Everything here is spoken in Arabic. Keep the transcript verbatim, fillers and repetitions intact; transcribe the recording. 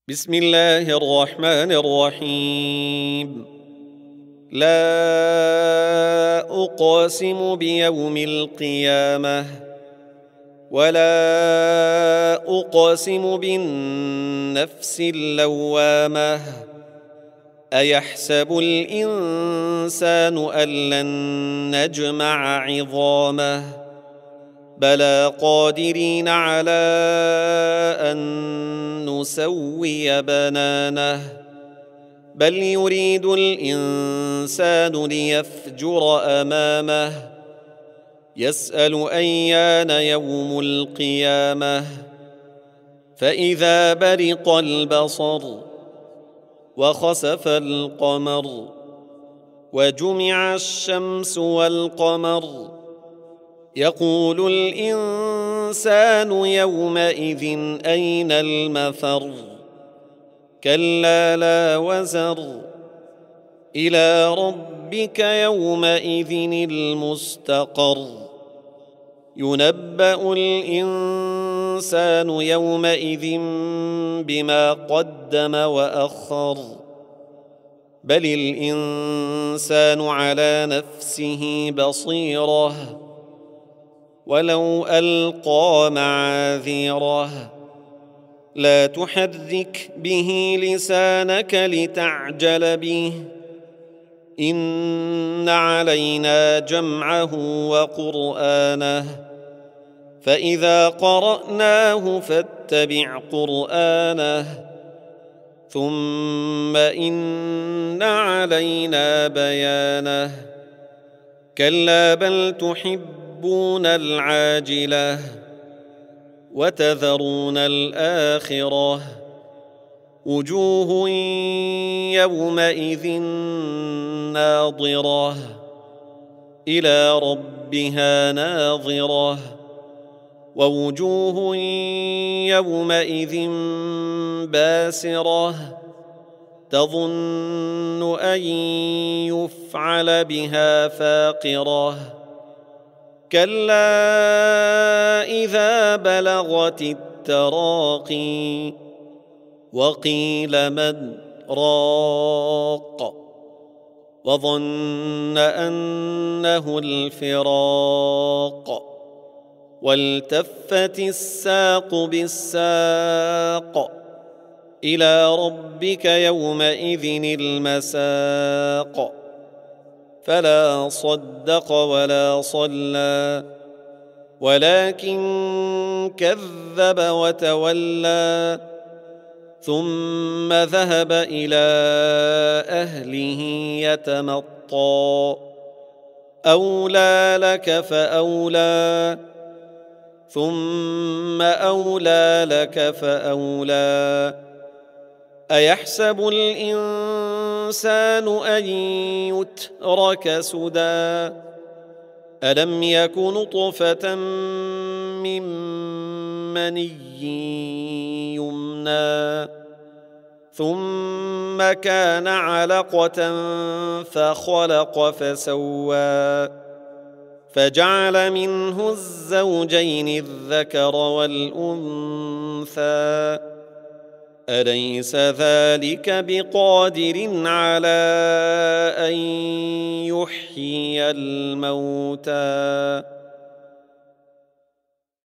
بسم الله الرحمن الرحيم. لا أقسم بيوم القيامة ولا أقسم بالنفس اللوامة أيحسب الإنسان أن لن نجمع عظامه بلى قادرين على أن نسوي بنانه بل يريد الإنسان ليفجر أمامه يسأل أيان يوم القيامة فإذا برق البصر وخسف القمر وجمع الشمس والقمر يقول الإنسان يومئذ أين المفر كلا لا وزر إلى ربك يومئذ المستقر ينبأ الإنسان يومئذ بما قدم وأخر بل الإنسان على نفسه بصيرة ولو ألقى معاذيره لا تحرك به لسانك لتعجل به إن علينا جمعه وقرآنه فإذا قرأناه فاتبع قرآنه ثم إن علينا بيانه كلا بل تحبون العاجلة وتذرون الآخرة وجوه يومئذ ناظرة إلى ربها ناظرة ووجوه يومئذ باسرة تظن أن يفعل بها فاقرة كلا إذا بلغت التراقي وقيل من راق وظن أنه الفراق والتفت الساق بالساق إلى ربك يومئذ المساق فلا صدق ولا صلى ولكن كذب وتولى ثم ذهب إلى أهله يتمطى أولى لك فأولى ثم أولى لك فأولى أيحسب الإنسان أن يترك سدى ألم يك نطفة من مني يمنى ثم كان علقة فخلق فسوى فجعل منه الزوجين الذكر والأنثى أليس ذلك بقادر على أن يحيي الموتى